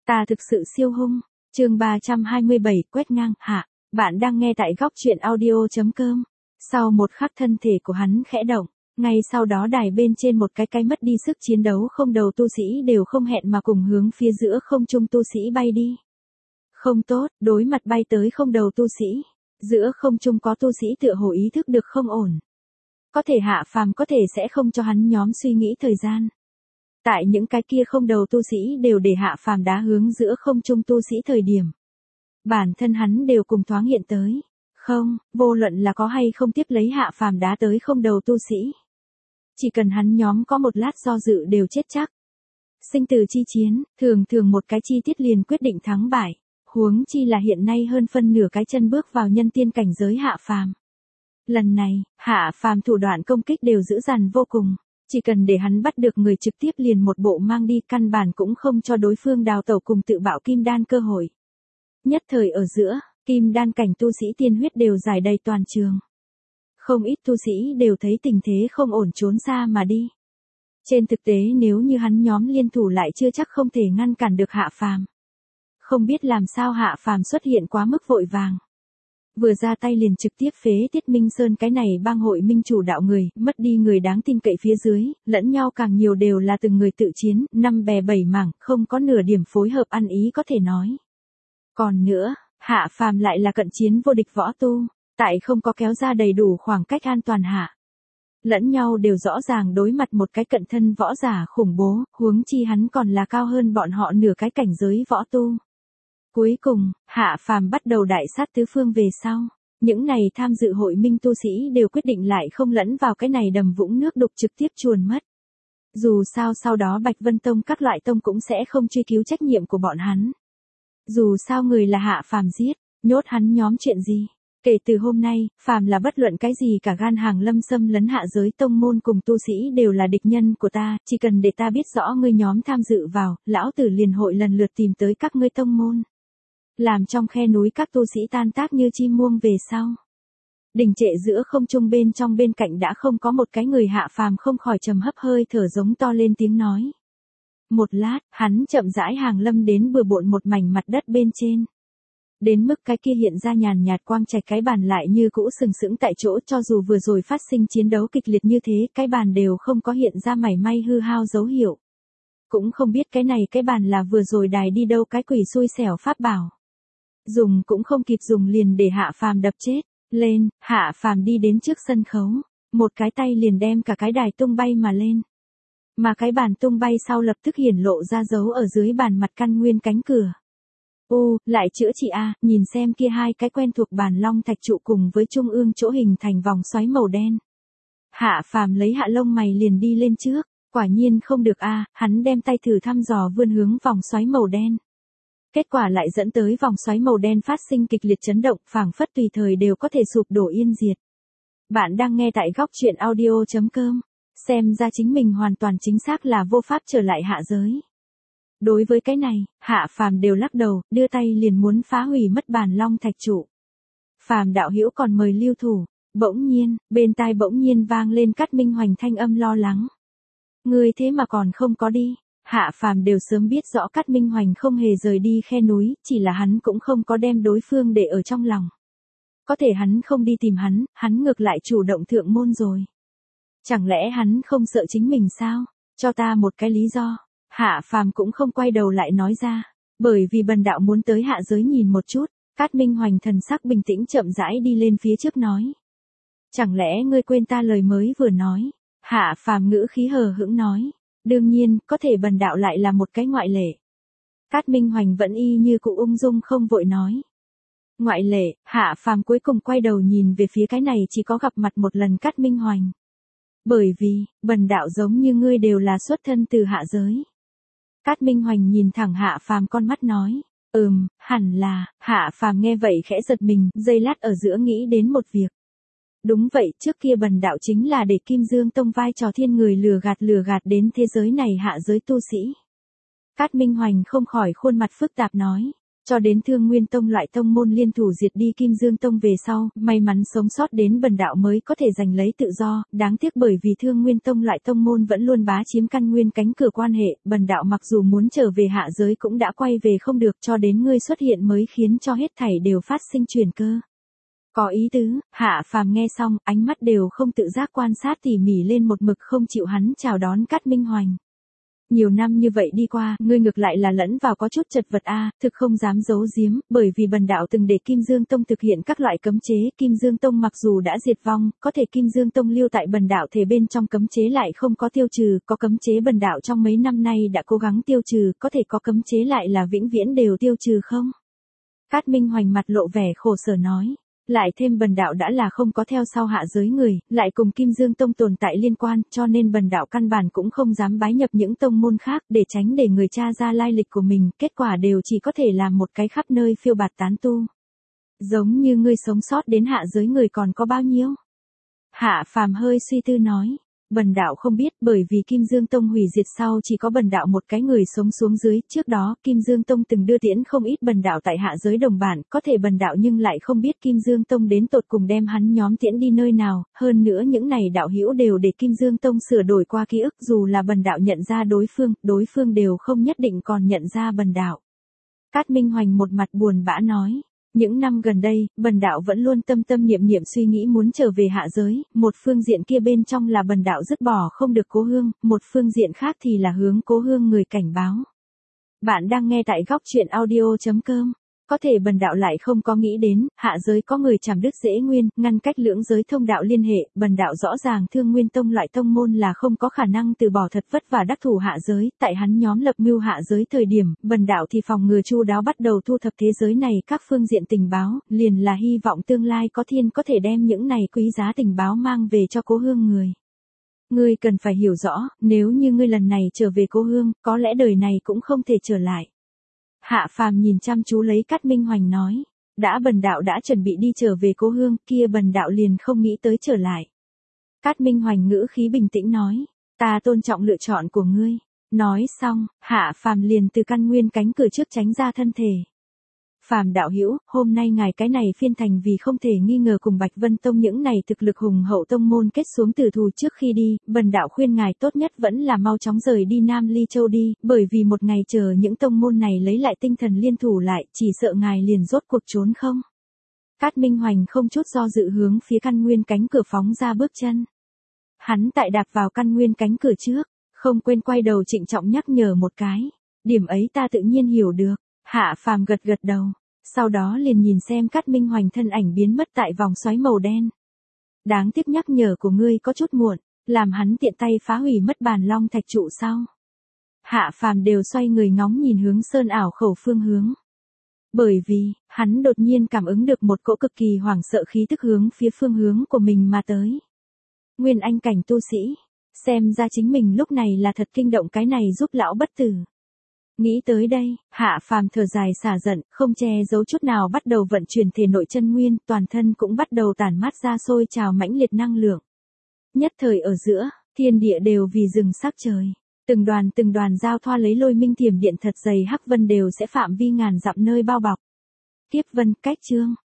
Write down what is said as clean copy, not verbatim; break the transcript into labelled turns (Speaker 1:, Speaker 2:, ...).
Speaker 1: Ta thực sự siêu hung. Chương 327 quét ngang, hạ. Bạn đang nghe tại góc truyện audio.com. Sau một khắc thân thể của hắn khẽ động, ngay sau đó đài bên trên một cái mất đi sức chiến đấu không đầu tu sĩ đều không hẹn mà cùng hướng phía giữa không trung tu sĩ bay đi. Không tốt, đối mặt bay tới không đầu tu sĩ. Giữa không trung có tu sĩ tựa hồ ý thức được không ổn. Có thể Hạ Phàm có thể sẽ không cho hắn nhóm suy nghĩ thời gian. Tại những cái kia không đầu tu sĩ đều để Hạ Phàm đá hướng giữa không trung tu sĩ thời điểm. Bản thân hắn đều cùng thoáng hiện tới. Không, vô luận là có hay không tiếp lấy Hạ Phàm đá tới không đầu tu sĩ. Chỉ cần hắn nhóm có một lát do dự đều chết chắc. Sinh tử chi chiến, thường thường một cái chi tiết liền quyết định thắng bại. Huống chi là hiện nay hơn phân nửa cái chân bước vào nhân tiên cảnh giới Hạ Phàm. Lần này, Hạ Phàm thủ đoạn công kích đều dữ dằn vô cùng. Chỉ cần để hắn bắt được người trực tiếp liền một bộ mang đi, căn bản cũng không cho đối phương đào tẩu cùng tự bạo kim đan cơ hội. Nhất thời ở giữa, kim đan cảnh tu sĩ tiên huyết đều rải đầy toàn trường. Không ít tu sĩ đều thấy tình thế không ổn trốn xa mà đi. Trên thực tế nếu như hắn nhóm liên thủ lại chưa chắc không thể ngăn cản được Hạ Phàm. Không biết làm sao Hạ Phàm xuất hiện quá mức vội vàng. Vừa ra tay liền trực tiếp phế Tiết Minh Sơn cái này bang hội minh chủ đạo người, mất đi người đáng tin cậy phía dưới, lẫn nhau càng nhiều đều là từng người tự chiến, năm bè bảy mảng, không có nửa điểm phối hợp ăn ý có thể nói. Còn nữa, Hạ Phàm lại là cận chiến vô địch võ tu, tại không có kéo ra đầy đủ khoảng cách an toàn hạ. Lẫn nhau đều rõ ràng đối mặt một cái cận thân võ giả khủng bố, huống chi hắn còn là cao hơn bọn họ nửa cái cảnh giới võ tu. Cuối cùng, Hạ Phàm bắt đầu đại sát tứ phương về sau. Những này tham dự hội minh tu sĩ đều quyết định lại không lẫn vào cái này đầm vũng nước đục trực tiếp chuồn mất. Dù sao sau đó Bạch Vân Tông các loại tông cũng sẽ không truy cứu trách nhiệm của bọn hắn. Dù sao người là Hạ Phàm giết, nhốt hắn nhóm chuyện gì. Kể từ hôm nay, phàm là bất luận cái gì cả gan hàng lâm xâm lấn hạ giới tông môn cùng tu sĩ đều là địch nhân của ta, chỉ cần để ta biết rõ ngươi nhóm tham dự vào, lão tử liền hội lần lượt tìm tới các ngươi tông môn. Làm trong khe núi các tu sĩ tan tác như chim muông về sau. Đình trệ giữa không trung bên trong bên cạnh đã không có một cái người. Hạ Phàm không khỏi trầm hấp hơi thở giống to lên tiếng nói. Một lát, hắn chậm rãi hàng lâm đến bừa bộn một mảnh mặt đất bên trên. Đến mức cái kia hiện ra nhàn nhạt quang trạch cái bàn lại như cũ sừng sững tại chỗ, cho dù vừa rồi phát sinh chiến đấu kịch liệt như thế, cái bàn đều không có hiện ra mảy may hư hao dấu hiệu. Cũng không biết cái này cái bàn là vừa rồi đài đi đâu cái quỷ xui xẻo pháp bảo. Dùng cũng không kịp dùng liền để Hạ Phàm đập chết. Lên, Hạ Phàm đi đến trước sân khấu, một cái tay liền đem cả cái đài tung bay mà lên. Mà cái bàn tung bay sau lập tức hiển lộ ra dấu ở dưới bàn mặt căn nguyên cánh cửa. Lại chữa trị a, nhìn xem kia hai cái quen thuộc bàn long thạch trụ cùng với trung ương chỗ hình thành vòng xoáy màu đen. Hạ Phàm lấy hạ lông mày liền đi lên trước, quả nhiên không được a, hắn đem tay thử thăm dò vươn hướng vòng xoáy màu đen. Kết quả lại dẫn tới vòng xoáy màu đen phát sinh kịch liệt chấn động, phảng phất tùy thời đều có thể sụp đổ yên diệt. Bạn đang nghe tại góc truyện audio.com, xem ra chính mình hoàn toàn chính xác là vô pháp trở lại hạ giới. Đối với cái này, Hạ Phàm đều lắc đầu, đưa tay liền muốn phá hủy mất bàn long thạch trụ. Phàm đạo hữu còn mời lưu thủ. Bỗng nhiên, bên tai bỗng nhiên vang lên Cát Minh Hoành thanh âm lo lắng. Ngươi thế mà còn không có đi. Hạ Phàm đều sớm biết rõ Cát Minh Hoành không hề rời đi khe núi, chỉ là hắn cũng không có đem đối phương để ở trong lòng. Có thể hắn không đi tìm hắn ngược lại chủ động thượng môn rồi. Chẳng lẽ hắn không sợ chính mình sao? Cho ta một cái lý do. Hạ Phàm cũng không quay đầu lại nói ra, bởi vì bần đạo muốn tới hạ giới nhìn một chút. Cát Minh Hoành thần sắc bình tĩnh chậm rãi đi lên phía trước nói. Chẳng lẽ ngươi quên ta lời mới vừa nói? Hạ Phàm ngữ khí hờ hững nói. Đương nhiên, có thể bần đạo lại là một cái ngoại lệ. Cát Minh Hoành vẫn y như cụ ung dung không vội nói. Ngoại lệ, Hạ Phàm cuối cùng quay đầu nhìn về phía cái này chỉ có gặp mặt một lần Cát Minh Hoành. Bởi vì, bần đạo giống như ngươi đều là xuất thân từ hạ giới. Cát Minh Hoành nhìn thẳng Hạ Phàm con mắt nói. Hẳn là. Hạ Phàm nghe vậy khẽ giật mình, giây lát ở giữa nghĩ đến một việc. Đúng vậy, trước kia bần đạo chính là để Kim Dương Tông vai trò thiên người lừa gạt đến thế giới này hạ giới tu sĩ. Cát Minh Hoành không khỏi khuôn mặt phức tạp nói. Cho đến Thương Nguyên Tông loại tông môn liên thủ diệt đi Kim Dương Tông về sau, may mắn sống sót đến bần đạo mới có thể giành lấy tự do, đáng tiếc bởi vì Thương Nguyên Tông loại tông môn vẫn luôn bá chiếm căn nguyên cánh cửa quan hệ, bần đạo mặc dù muốn trở về hạ giới cũng đã quay về không được, cho đến ngươi xuất hiện mới khiến cho hết thảy đều phát sinh chuyển cơ. Có ý tứ, Hạ Phàm nghe xong, ánh mắt đều không tự giác quan sát tỉ mỉ lên, một mực không chịu hắn chào đón Cát Minh Hoành. Nhiều năm như vậy đi qua, ngươi ngược lại là lẫn vào có chút chật vật a, thực không dám giấu giếm, bởi vì bần đạo từng để Kim Dương Tông thực hiện các loại cấm chế, Kim Dương Tông mặc dù đã diệt vong, có thể Kim Dương Tông lưu tại bần đạo thể bên trong cấm chế lại không có tiêu trừ, có cấm chế bần đạo trong mấy năm nay đã cố gắng tiêu trừ, có thể có cấm chế lại là vĩnh viễn đều tiêu trừ không? Cát Minh Hoành mặt lộ vẻ khổ sở nói. Lại thêm bần đạo đã là không có theo sau hạ giới người, lại cùng Kim Dương Tông tồn tại liên quan, cho nên bần đạo căn bản cũng không dám bái nhập những tông môn khác để tránh để người cha ra lai lịch của mình, kết quả đều chỉ có thể làm một cái khắp nơi phiêu bạt tán tu. Giống như ngươi sống sót đến hạ giới người còn có bao nhiêu? Hạ Phàm hơi suy tư nói. Bần đạo không biết, bởi vì Kim Dương Tông hủy diệt sau chỉ có bần đạo một cái người sống xuống dưới, trước đó Kim Dương Tông từng đưa tiễn không ít bần đạo tại hạ giới đồng bản, có thể bần đạo nhưng lại không biết Kim Dương Tông đến tột cùng đem hắn nhóm tiễn đi nơi nào, hơn nữa những này đạo hữu đều để Kim Dương Tông sửa đổi qua ký ức, dù là bần đạo nhận ra đối phương đều không nhất định còn nhận ra bần đạo. Cát Minh Hoành một mặt buồn bã nói. Những năm gần đây, bần đạo vẫn luôn tâm tâm niệm niệm suy nghĩ muốn trở về hạ giới, một phương diện kia bên trong là bần đạo dứt bỏ không được Cố Hương, một phương diện khác thì là hướng Cố Hương người cảnh báo. Bạn đang nghe tại góc truyện audio.com. Có thể bần đạo lại không có nghĩ đến, hạ giới có người chảm đứt dễ nguyên, ngăn cách lưỡng giới thông đạo liên hệ, bần đạo rõ ràng Thương Nguyên Tông loại tông môn là không có khả năng từ bỏ thật vất vả đắc thủ hạ giới, tại hắn nhóm lập mưu hạ giới thời điểm, bần đạo thì phòng ngừa chu đáo bắt đầu thu thập thế giới này các phương diện tình báo, liền là hy vọng tương lai có thiên có thể đem những này quý giá tình báo mang về cho Cố Hương người. Ngươi cần phải hiểu rõ, nếu như ngươi lần này trở về Cố Hương, có lẽ đời này cũng không thể trở lại. Hạ Phàm nhìn chăm chú lấy Cát Minh Hoành nói, đã bần đạo đã chuẩn bị đi trở về Cố Hương, kia bần đạo liền không nghĩ tới trở lại. Cát Minh Hoành ngữ khí bình tĩnh nói, ta tôn trọng lựa chọn của ngươi. Nói xong, Hạ Phàm liền từ căn nguyên cánh cửa trước tránh ra thân thể. Phàm đạo hữu, hôm nay ngài cái này phiên thành vì không thể nghi ngờ cùng Bạch Vân Tông những này thực lực hùng hậu tông môn kết xuống tử thù trước khi đi, bần đạo khuyên ngài tốt nhất vẫn là mau chóng rời đi Nam Ly Châu đi, bởi vì một ngày chờ những tông môn này lấy lại tinh thần liên thủ lại, chỉ sợ ngài liền rốt cuộc trốn không. Cát Minh Hoành không chút do dự hướng phía căn nguyên cánh cửa phóng ra bước chân. Hắn tại đạp vào căn nguyên cánh cửa trước, không quên quay đầu trịnh trọng nhắc nhở một cái. Điểm ấy ta tự nhiên hiểu được. Hạ Phàm gật gật đầu, sau đó liền nhìn xem Cát Minh Hoành thân ảnh biến mất tại vòng xoáy màu đen. Đáng tiếc nhắc nhở của ngươi có chút muộn, làm hắn tiện tay phá hủy mất bàn long thạch trụ sao. Hạ Phàm đều xoay người ngóng nhìn hướng sơn ảo khẩu phương hướng. Bởi vì, hắn đột nhiên cảm ứng được một cỗ cực kỳ hoảng sợ khí tức hướng phía phương hướng của mình mà tới. Nguyên anh cảnh tu sĩ, xem ra chính mình lúc này là thật kinh động cái này giúp lão bất tử. Nghĩ tới đây, Hạ Phàm thở dài xả giận, không che giấu chút nào bắt đầu vận chuyển thể nội chân nguyên, toàn thân cũng bắt đầu tản mát ra sôi trào mãnh liệt năng lượng. Nhất thời ở giữa, thiên địa đều vì rừng sắc trời. Từng đoàn giao thoa lấy lôi minh thiểm điện thật dày hắc vân đều sẽ phạm vi ngàn dặm nơi bao bọc. Kiếp vân cách chương.